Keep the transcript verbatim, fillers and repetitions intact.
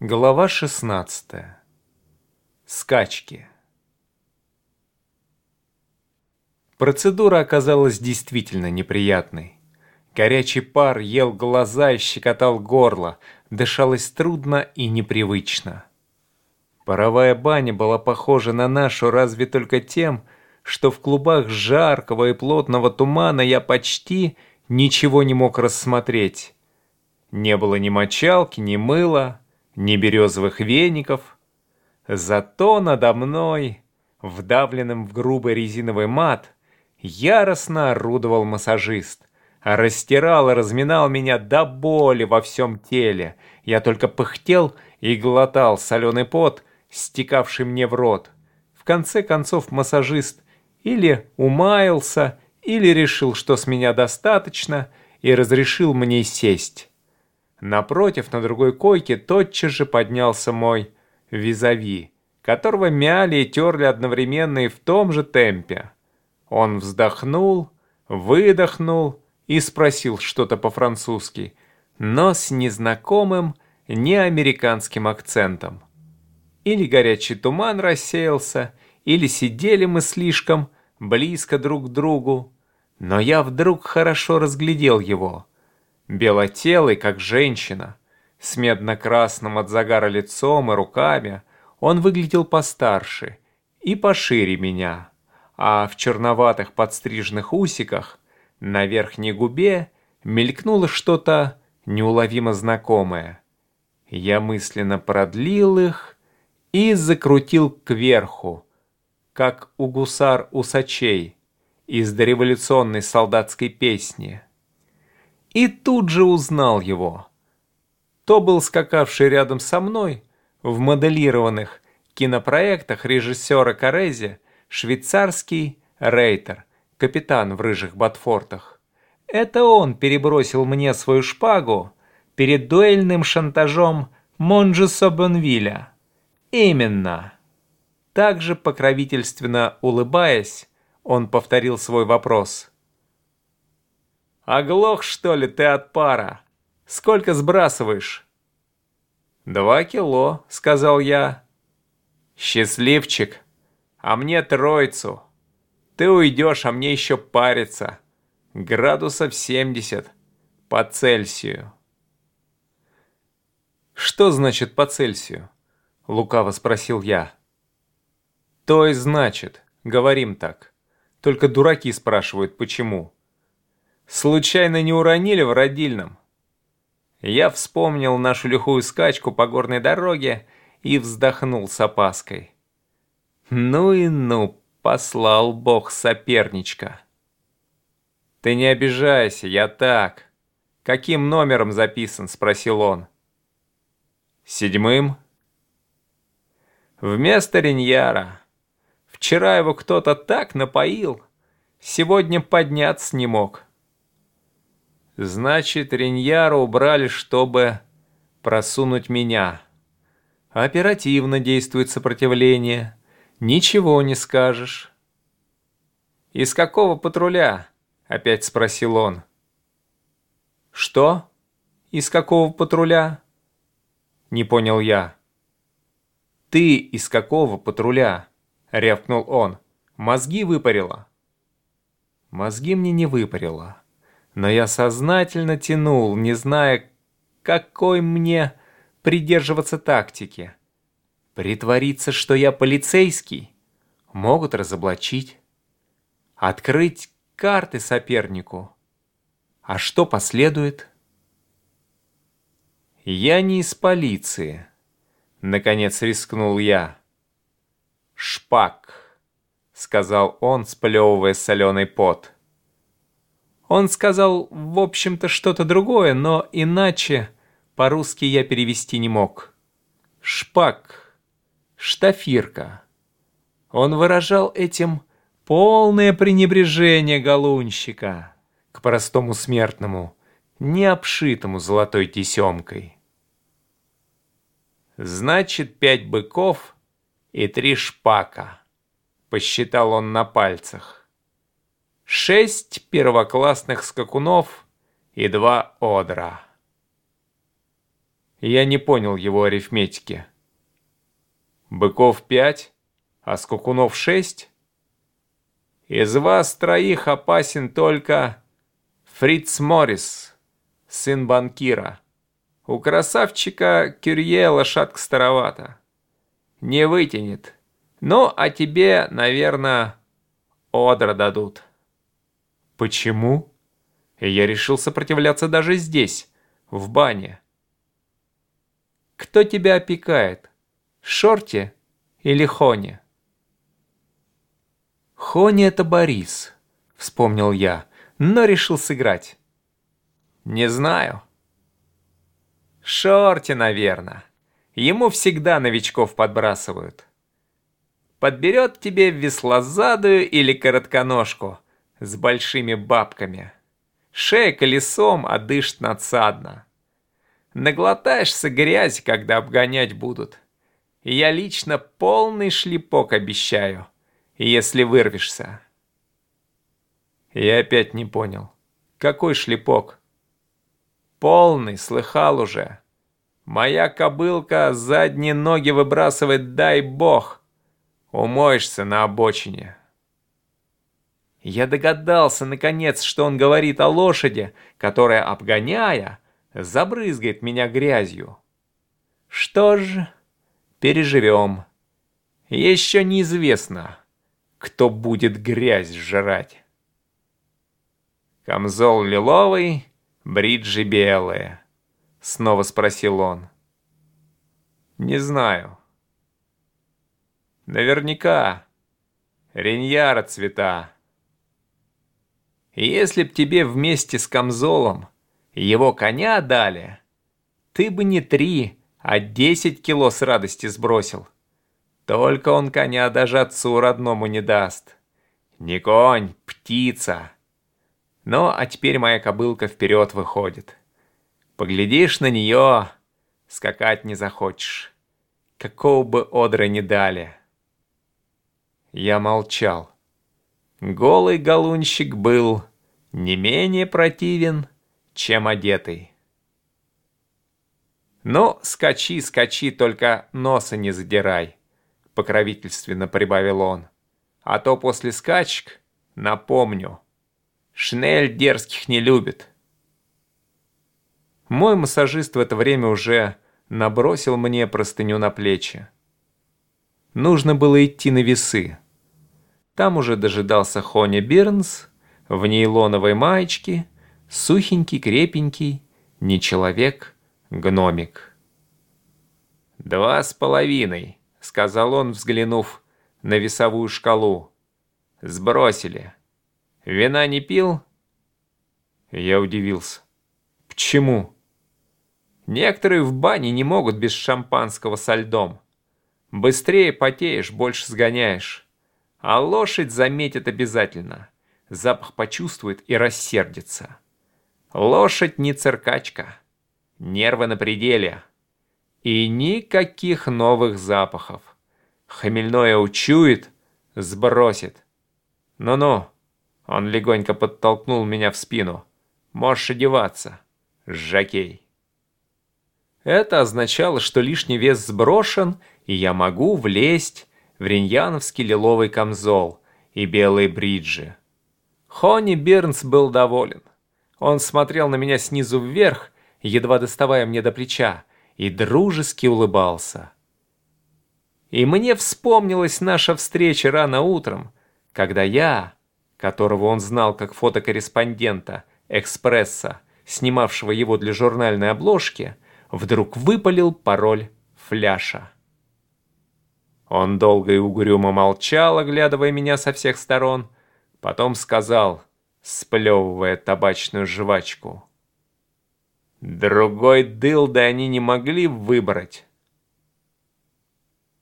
Глава шестнадцатая. Скачки. Процедура оказалась действительно неприятной. Горячий пар ел глаза и щекотал горло, дышалось трудно и непривычно. Паровая баня была похожа на нашу разве только тем, что в клубах жаркого и плотного тумана я почти ничего не мог рассмотреть. Не было ни мочалки, ни мыла, ни березовых веников. Зато надо мной, вдавленным в грубый резиновый мат, яростно орудовал массажист. Растирал и разминал меня до боли во всем теле. Я только пыхтел и глотал соленый пот, стекавший мне в рот. В конце концов массажист или умаялся, или решил, что с меня достаточно, и разрешил мне сесть. Напротив, на другой койке, тотчас же поднялся мой визави, которого мяли и терли одновременно и в том же темпе. Он вздохнул, выдохнул и спросил что-то по-французски, но с незнакомым неамериканским акцентом. Или горячий туман рассеялся, или сидели мы слишком близко друг к другу, но я вдруг хорошо разглядел его. Белотелый, как женщина, с медно-красным от загара лицом и руками, он выглядел постарше и пошире меня, а в черноватых подстриженных усиках на верхней губе мелькнуло что-то неуловимо знакомое. Я мысленно продлил их и закрутил кверху, как у гусар-усачей из дореволюционной солдатской песни. И тут же узнал его. То был скакавший рядом со мной в моделированных кинопроектах режиссера Коррезе швейцарский рейтер, капитан в рыжих ботфортах. Это он перебросил мне свою шпагу перед дуэльным шантажом Монжеса Бонвиля. Именно. Также покровительственно улыбаясь, он повторил свой вопрос. «Оглох, что ли, ты от пара? Сколько сбрасываешь?» «Два кило», — сказал я. «Счастливчик, а мне троицу. Ты уйдешь, а мне еще париться. Градусов семьдесят по Цельсию». «Что значит по Цельсию?» — лукаво спросил я. «То и значит, говорим так. Только дураки спрашивают, почему. Случайно не уронили в родильном?» Я вспомнил нашу лихую скачку по горной дороге и вздохнул с опаской. Ну и ну, послал Бог соперничка. «Ты не обижайся, я так. Каким номером записан?» — спросил он. «Седьмым?» «Вместо Риньяра. Вчера его кто-то так напоил, сегодня подняться не мог». «Значит, Риньяра убрали, чтобы просунуть меня. Оперативно действует сопротивление. Ничего не скажешь». «Из какого патруля?» — опять спросил он. «Что? Из какого патруля?» Не понял я. «Ты из какого патруля?» — рявкнул он. «Мозги выпарило». Мозги мне не выпарило. Но я сознательно тянул, не зная, какой мне придерживаться тактики. Притвориться, что я полицейский, могут разоблачить. Открыть карты сопернику. А что последует? Я не из полиции, наконец рискнул я. «Шпак», — сказал он, сплевывая соленый пот. Он сказал, в общем-то, что-то другое, но иначе по-русски я перевести не мог. Шпак, штафирка. Он выражал этим полное пренебрежение галунщика к простому смертному, не обшитому золотой тесемкой. «Значит, пять быков и три шпака», — посчитал он на пальцах. Шесть первоклассных скакунов и два одра. Я не понял его арифметики. Быков пять, а скакунов шесть? Из вас троих опасен только Фриц Моррис, сын банкира. У красавчика Кюрье лошадка старовата. Не вытянет. Ну, а тебе, наверное, одра дадут. Почему? Я решил сопротивляться даже здесь, в бане. Кто тебя опекает? Шорти или Хони? Хони — это Борис, вспомнил я, но решил сыграть. Не знаю. Шорти, наверное. Ему всегда новичков подбрасывают. Подберет тебе веслозадую или коротконожку с большими бабками. Шея колесом, а дышит надсадно. Наглотаешься грязь, когда обгонять будут. И я лично полный шлепок обещаю, если вырвешься. Я опять не понял. Какой шлепок? Полный, слыхал уже. Моя кобылка задние ноги выбрасывает, дай бог. Умоешься на обочине. Я догадался, наконец, что он говорит о лошади, которая, обгоняя, забрызгает меня грязью. Что ж, переживем. Еще неизвестно, кто будет грязь жрать. Камзол лиловый, бриджи белые. Снова спросил он. Не знаю. Наверняка. Реньяра цвета. Если б тебе вместе с камзолом его коня дали, ты бы не три, а десять кило с радости сбросил. Только он коня даже отцу родному не даст. Не конь, птица. Ну, а теперь моя кобылка вперед выходит. Поглядишь на нее, скакать не захочешь. Какого бы одра не дали. Я молчал. Голый галунщик был не менее противен, чем одетый. «Ну, скачи, скачи, только носа не задирай», — покровительственно прибавил он. «А то после скачек, напомню, Шнель дерзких не любит». Мой массажист в это время уже набросил мне простыню на плечи. Нужно было идти на весы. Там уже дожидался Хони Бирнс в нейлоновой маечке, сухенький, крепенький, не человек, гномик. «Два с половиной», — сказал он, взглянув на весовую шкалу. «Сбросили. Вина не пил?» Я удивился. «Почему?» «Некоторые в бане не могут без шампанского со льдом. Быстрее потеешь, больше сгоняешь. А лошадь заметит обязательно. Запах почувствует и рассердится. Лошадь не циркачка. Нервы на пределе. И никаких новых запахов. Хмельное учует, сбросит. Ну-ну». Он легонько подтолкнул меня в спину. «Можешь одеваться, жокей». Это означало, что лишний вес сброшен, и я могу влезть в риньяновский лиловый камзол и белые бриджи. Хони Бирнс был доволен. Он смотрел на меня снизу вверх, едва доставая мне до плеча, и дружески улыбался. И мне вспомнилась наша встреча рано утром, когда я, которого он знал как фотокорреспондента «Экспресса», снимавшего его для журнальной обложки, вдруг выпалил пароль фляша. Он долго и угрюмо молчал, оглядывая меня со всех сторон, потом сказал, сплевывая табачную жвачку: «Другой дылды они не могли выбрать.